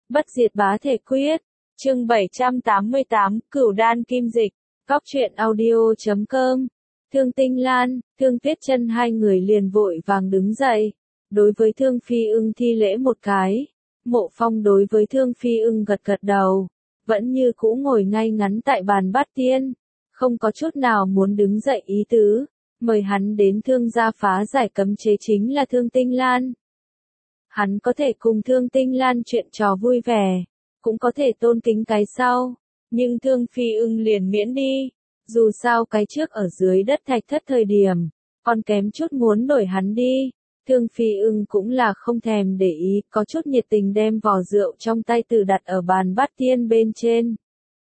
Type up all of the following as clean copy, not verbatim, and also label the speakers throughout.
Speaker 1: Bất diệt bá thể quyết. Chương 788, Cửu đan kim dịch. Góc truyện audio.com. Thương Tinh Lan, Thương Tuyết Chân hai người liền vội vàng đứng dậy. Đối với Thương Phi Ưng thi lễ một cái. Mộ Phong đối với Thương Phi Ưng gật gật đầu. Vẫn như cũ ngồi ngay ngắn tại bàn bát tiên. Không có chút nào muốn đứng dậy ý tứ. Mời hắn đến Thương gia phá giải cấm chế chính là Thương Tinh Lan. Hắn có thể cùng Thương Tinh Lan chuyện trò vui vẻ, cũng có thể tôn kính cái sau, nhưng Thương Phi Ưng liền miễn đi, dù sao cái trước ở dưới đất thạch thất thời điểm, còn kém chút muốn đổi hắn đi. Thương Phi Ưng cũng là không thèm để ý, có chút nhiệt tình đem vò rượu trong tay tự đặt ở bàn bát tiên bên trên.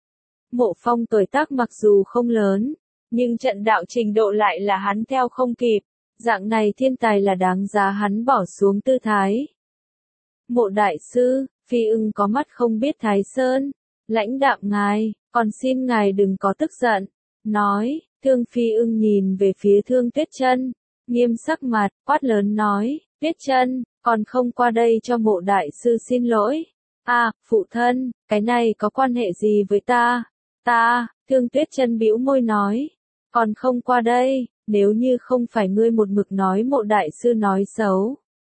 Speaker 1: Mộ Phong tuổi tác mặc dù không lớn, nhưng trận đạo trình độ lại là hắn theo không kịp, dạng này thiên tài là đáng giá hắn bỏ xuống tư thái. Mộ đại sư, Phi Ưng có mắt không biết Thái Sơn, lãnh đạm ngài, còn xin ngài đừng có tức giận, nói. Thương Phi Ưng nhìn về phía Thương Tuyết Chân, nghiêm sắc mặt, quát lớn nói, Tuyết Chân, còn không qua đây cho mộ đại sư xin lỗi. Phụ thân, cái này có quan hệ gì với ta? Thương Tuyết Chân bĩu môi nói, còn không qua đây, nếu như không phải ngươi một mực nói mộ đại sư nói xấu.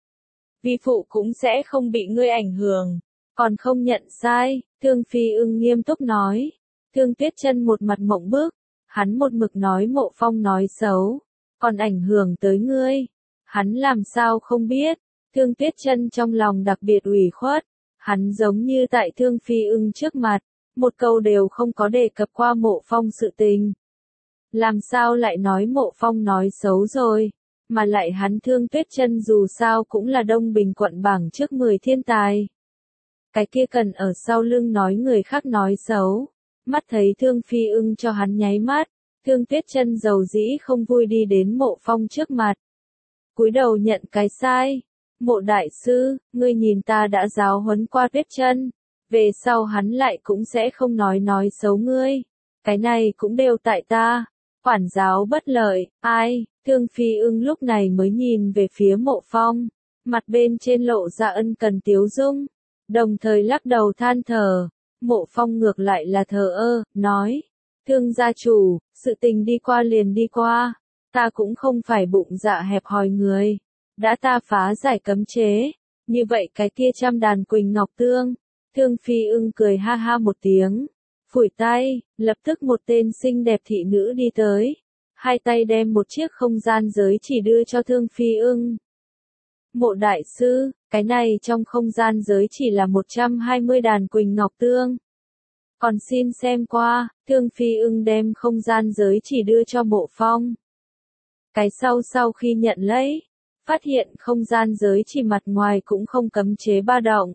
Speaker 1: Vi phụ cũng sẽ không bị ngươi ảnh hưởng, còn không nhận sai. Thương Phi Ưng nghiêm túc nói. Thương Tuyết Chân một mặt mộng bức, hắn một mực nói Mộ Phong nói xấu, còn ảnh hưởng tới ngươi, hắn làm sao không biết. Thương Tuyết Chân trong lòng đặc biệt ủy khuất, hắn giống như tại Thương Phi Ưng trước mặt, một câu đều không có đề cập qua Mộ Phong sự tình. Làm sao lại nói Mộ Phong nói xấu rồi? Mà lại hắn Thương Tuyết Chân dù sao cũng là Đông Bình quận bảng trước 10 thiên tài. Cái kia cần ở sau lưng nói người khác nói xấu. Mắt thấy Thương Phi Ưng cho hắn nháy mắt, Thương Tuyết Chân dầu dĩ không vui đi đến Mộ Phong trước mặt. Cúi đầu nhận cái sai. Mộ đại sư, ngươi nhìn ta đã giáo huấn qua Tuyết Chân, về sau hắn lại cũng sẽ không nói xấu ngươi. Cái này cũng đều tại ta. Quản giáo bất lợi, ai? Thương Phi Ưng lúc này mới nhìn về phía Mộ Phong, mặt bên trên lộ ra ân cần tiếu dung, đồng thời lắc đầu than thở. Mộ Phong ngược lại là thờ ơ, nói, Thương gia chủ, sự tình đi qua liền đi qua, ta cũng không phải bụng dạ hẹp hòi người, đã ta phá giải cấm chế, như vậy cái kia trăm đàn Quỳnh Ngọc Tương. Thương Phi Ưng cười ha ha một tiếng, phủi tay, lập tức một tên xinh đẹp thị nữ đi tới. Hai tay đem một chiếc không gian giới chỉ đưa cho Thương Phi Ưng. Mộ đại sư, cái này trong không gian giới chỉ là 120 đàn Quỳnh Ngọc Tương. Còn xin xem qua. Thương Phi Ưng đem không gian giới chỉ đưa cho Mộ Phong. Cái sau khi nhận lấy, phát hiện không gian giới chỉ mặt ngoài cũng không cấm chế ba động.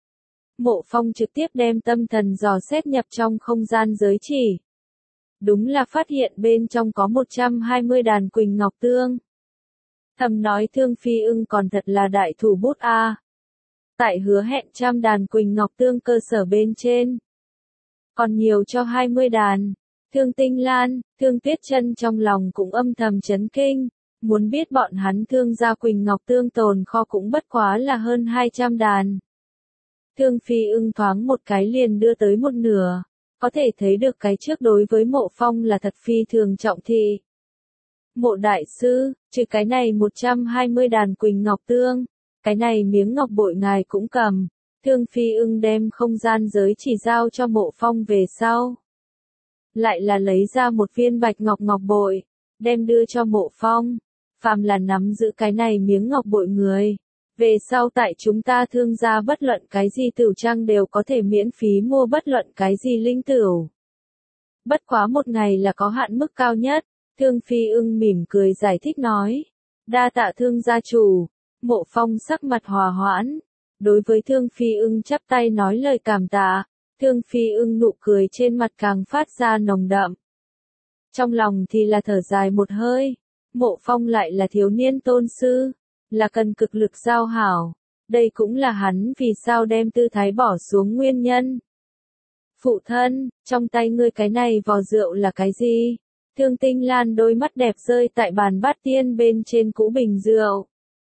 Speaker 1: Mộ Phong trực tiếp đem tâm thần dò xét nhập trong không gian giới chỉ. Đúng là phát hiện bên trong có 120 đàn Quỳnh Ngọc Tương. Thầm nói Thương Phi Ưng còn thật là đại thủ bút a. Tại hứa hẹn trăm đàn Quỳnh Ngọc Tương cơ sở bên trên, còn nhiều cho 20 đàn. Thương Tinh Lan, Thương Tuyết Chân trong lòng cũng âm thầm chấn kinh, muốn biết bọn hắn Thương gia Quỳnh Ngọc Tương tồn kho cũng bất quá là hơn 200 đàn. Thương Phi Ưng thoáng một cái liền đưa tới một nửa. Có thể thấy được cái trước đối với Mộ Phong là thật phi thường trọng thị. Mộ đại sư, trừ cái này 120 đàn Quỳnh Ngọc Tương, cái này miếng ngọc bội ngài cũng cầm. Thương Phi Ưng đem không gian giới chỉ giao cho Mộ Phong về sau. Lại là lấy ra một viên bạch ngọc ngọc bội, đem đưa cho Mộ Phong. Phàm là nắm giữ cái này miếng ngọc bội người, về sau tại chúng ta Thương gia bất luận cái gì tửu trang đều có thể miễn phí mua bất luận cái gì linh tửu. Bất quá một ngày là có hạn mức cao nhất. Thương Phi Ưng mỉm cười giải thích nói. Đa tạ Thương gia chủ. Mộ Phong sắc mặt hòa hoãn. Đối với Thương Phi Ưng chắp tay nói lời cảm tạ. Thương Phi Ưng nụ cười trên mặt càng phát ra nồng đậm. Trong lòng thì là thở dài một hơi. Mộ Phong lại là thiếu niên tôn sư, là cần cực lực giao hảo. Đây cũng là hắn vì sao đem tư thái bỏ xuống nguyên nhân. Phụ thân, trong tay ngươi cái này vò rượu là cái gì? Thương Tinh Lan đôi mắt đẹp rơi tại bàn bát tiên bên trên cũ bình rượu.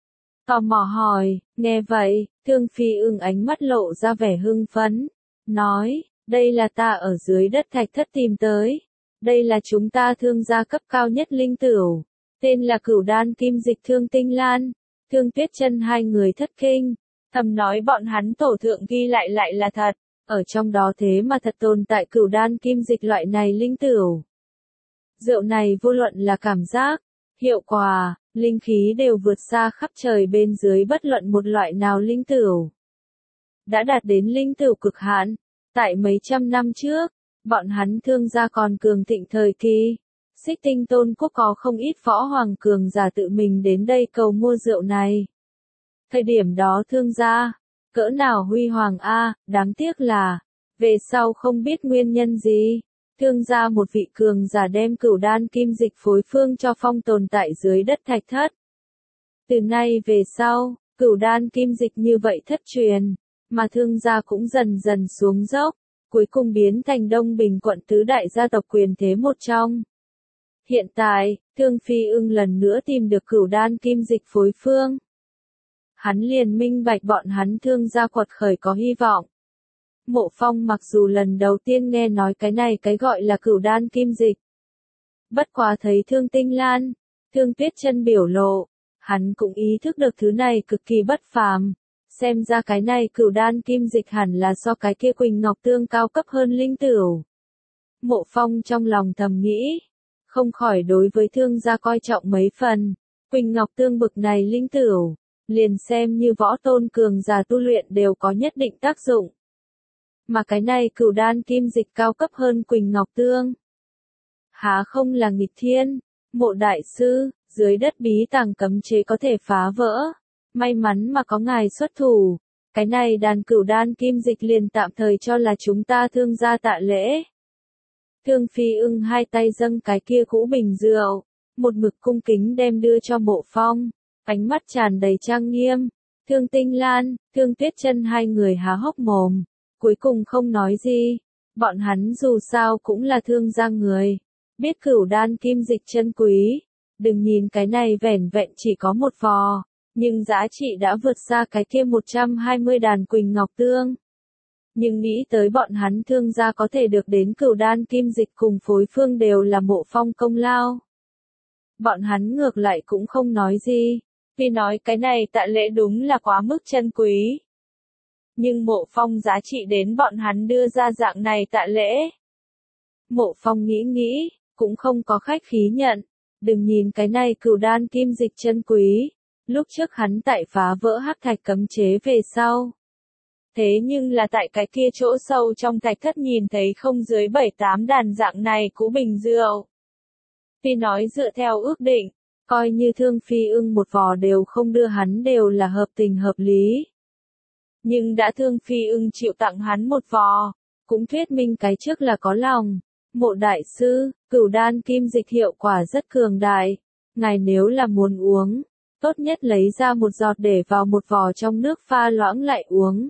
Speaker 1: tò mò hỏi. Nghe vậy, Thương Phi Ưng ánh mắt lộ ra vẻ hưng phấn, nói, đây là ta ở dưới đất thạch thất tìm tới. Đây là chúng ta thương gia cấp cao nhất linh tửu, tên là Cửu Đan Kim Dịch Thương Tinh Lan. Thương Tuyết Chân hai người thất kinh, thầm nói bọn hắn tổ thượng ghi lại là thật, ở trong đó thế mà thật tồn tại Cửu Đan Kim Dịch loại này linh tửu. Rượu này vô luận là cảm giác, hiệu quả, linh khí đều vượt xa khắp trời bên dưới bất luận một loại nào linh tửu. Đã đạt đến linh tửu cực hạn, tại mấy trăm năm trước, bọn hắn thương gia còn cường thịnh thời kỳ. Xích Tinh Tôn Quốc có không ít võ hoàng cường giả tự mình đến đây cầu mua rượu này. Thời điểm đó thương gia, cỡ nào huy hoàng a, đáng tiếc là, về sau không biết nguyên nhân gì, thương gia một vị cường giả đem Cửu Đan Kim Dịch phối phương cho phong tồn tại dưới đất thạch thất. Từ nay về sau, Cửu Đan Kim Dịch như vậy thất truyền, mà thương gia cũng dần dần xuống dốc, cuối cùng biến thành Đông Bình quận tứ đại gia tộc quyền thế một trong. Hiện tại, Thương Phi Ưng lần nữa tìm được Cửu Đan Kim Dịch phối phương. Hắn liền minh bạch bọn hắn thương gia quật khởi có hy vọng. Mộ Phong mặc dù lần đầu tiên nghe nói cái này cái gọi là Cửu Đan Kim Dịch. Bất quá thấy Thương Tinh Lan, Thương Tuyết Chân biểu lộ, hắn cũng ý thức được thứ này cực kỳ bất phàm. Xem ra cái này Cửu Đan Kim Dịch hẳn là so cái kia Quỳnh Ngọc Tương cao cấp hơn linh tửu. Mộ Phong trong lòng thầm nghĩ, không khỏi đối với thương gia coi trọng mấy phần. Quỳnh Ngọc Tương bực này linh tửu, liền xem như võ tôn cường giả tu luyện đều có nhất định tác dụng. Mà cái này Cửu Đan Kim Dịch cao cấp hơn Quỳnh Ngọc Tương, há không là nghịch thiên. Mộ đại sư, dưới đất bí tàng cấm chế có thể phá vỡ. May mắn mà có ngài xuất thủ, cái này đàn Cửu Đan Kim Dịch liền tạm thời cho là chúng ta thương gia tạ lễ. Thương Phi Ưng hai tay dâng cái kia cũ bình rượu, một mực cung kính đem đưa cho Mộ Phong, ánh mắt tràn đầy trang nghiêm. Thương Tinh Lan, Thương Tuyết Chân hai người há hốc mồm, cuối cùng không nói gì. Bọn hắn dù sao cũng là thương gia người, biết Cửu Đan Kim Dịch chân quý. Đừng nhìn cái này vẻn vẹn chỉ có một vò, nhưng giá trị đã vượt xa cái kia 120 đàn Quỳnh Ngọc Tương. Nhưng nghĩ tới bọn hắn thương gia có thể được đến Cửu Đan Kim Dịch cùng phối phương đều là Mộ Phong công lao. Bọn hắn ngược lại cũng không nói gì, vì nói cái này tạ lễ đúng là quá mức chân quý. Nhưng Mộ Phong giá trị đến bọn hắn đưa ra dạng này tạ lễ. Mộ Phong nghĩ, cũng không có khách khí nhận. Đừng nhìn cái này Cửu Đan Kim Dịch chân quý. Lúc trước hắn tại phá vỡ hắc thạch cấm chế về sau. Thế nhưng là tại cái kia chỗ sâu trong thạch thất nhìn thấy không dưới 7-8 đàn dạng này cũ bình rượu. Tuy nói dựa theo ước định, coi như Thương Phi Ưng một vò đều không đưa hắn đều là hợp tình hợp lý. Nhưng đã Thương Phi Ưng chịu tặng hắn một vò, cũng thuyết minh cái trước là có lòng. Mộ đại sư, Cửu Đan Kim Dịch hiệu quả rất cường đại. Ngài nếu là muốn uống, tốt nhất lấy ra một giọt để vào một vò trong nước pha loãng lại uống.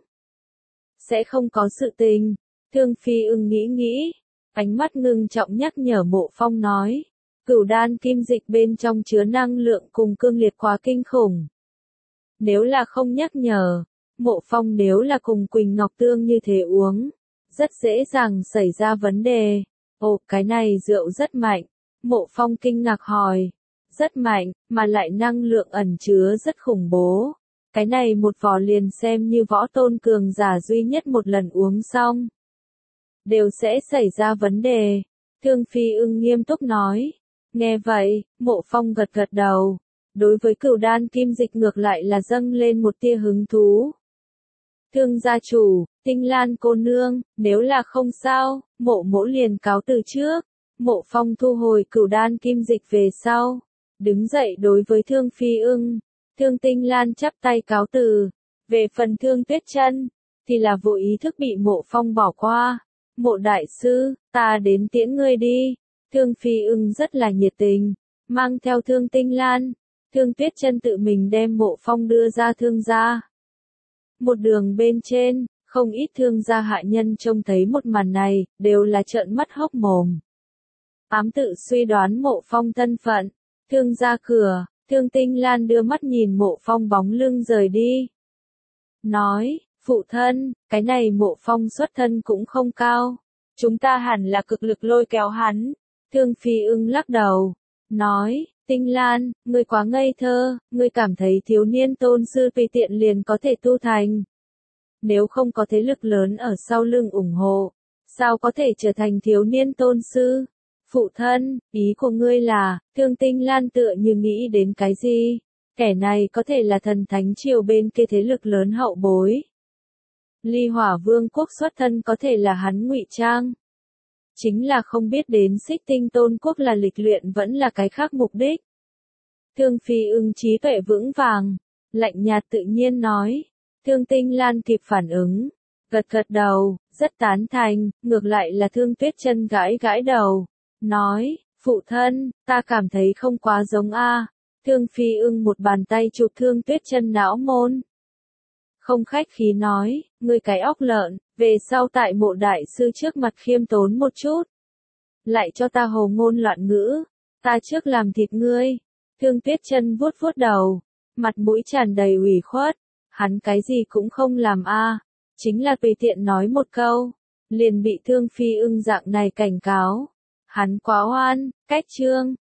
Speaker 1: Sẽ không có sự tình. Thương Phi Ưng nghĩ, ánh mắt ngưng trọng nhắc nhở Mộ Phong nói. Cửu Đan Kim Dịch bên trong chứa năng lượng cùng cương liệt quá kinh khủng. Nếu là không nhắc nhở, Mộ Phong nếu là cùng Quỳnh Ngọc Tương như thế uống, rất dễ dàng xảy ra vấn đề. Ồ, cái này rượu rất mạnh. Mộ Phong kinh ngạc hỏi. Rất mạnh, mà lại năng lượng ẩn chứa rất khủng bố. Cái này một vò liền xem như võ tôn cường giả duy nhất một lần uống xong, đều sẽ xảy ra vấn đề. Thương Phi Ưng nghiêm túc nói. Nghe vậy, Mộ Phong gật gật đầu. Đối với Cửu Đan Kim Dịch ngược lại là dâng lên một tia hứng thú. Thương gia chủ, Tinh Lan cô nương, nếu là không sao, Mộ mỗ liền cáo từ trước. Mộ Phong thu hồi Cửu Đan Kim Dịch về sau, đứng dậy đối với Thương Phi Ưng. Thương Tinh Lan chắp tay cáo từ. Về phần Thương Tuyết Chân, thì là vô ý thức bị Mộ Phong bỏ qua. Mộ đại sư, ta đến tiễn ngươi đi. Thương Phi Ưng rất là nhiệt tình, mang theo Thương Tinh Lan. Thương Tuyết Chân tự mình đem Mộ Phong đưa ra thương gia. Một đường bên trên, không ít thương gia hạ nhân trông thấy một màn này, đều là trợn mắt hốc mồm. Ám tự suy đoán Mộ Phong thân phận. Thương gia cửa, Thương Tinh Lan đưa mắt nhìn Mộ Phong bóng lưng rời đi. Nói, phụ thân, cái này Mộ Phong xuất thân cũng không cao. Chúng ta hẳn là cực lực lôi kéo hắn. Thương Phi Ưng lắc đầu. Nói, Tinh Lan, ngươi quá ngây thơ, ngươi cảm thấy thiếu niên tôn sư tùy tiện liền có thể tu thành. Nếu không có thế lực lớn ở sau lưng ủng hộ, sao có thể trở thành thiếu niên tôn sư? Phụ thân, ý của ngươi là, Thương Tinh Lan tựa như nghĩ đến cái gì? Kẻ này có thể là thần thánh triều bên kia thế lực lớn hậu bối. Ly Hỏa Vương quốc xuất thân có thể là hắn ngụy trang. Chính là không biết đến Xích Tinh Tôn quốc là lịch luyện vẫn là cái khác mục đích. Thương Phi Ưng trí tuệ vững vàng, lạnh nhạt tự nhiên nói. Thương Tinh Lan kịp phản ứng, gật gật đầu, rất tán thành, ngược lại là Thương Tuyết Chân gãi gãi đầu, nói, phụ thân, ta cảm thấy không quá giống a. Thương Phi Ưng một bàn tay chụp Thương Tuyết Chân não môn. Không khách khí nói, ngươi cái óc lợn, về sau tại Mộ đại sư trước mặt khiêm tốn một chút. Lại cho ta hồ ngôn loạn ngữ, ta trước làm thịt ngươi. Thương Tuyết Chân vuốt vuốt đầu, mặt mũi tràn đầy ủy khuất. Hắn cái gì cũng không làm a, chính là tùy tiện nói một câu, liền bị Thương Phi Ưng dạng này cảnh cáo. Hắn quá oan, cách chương.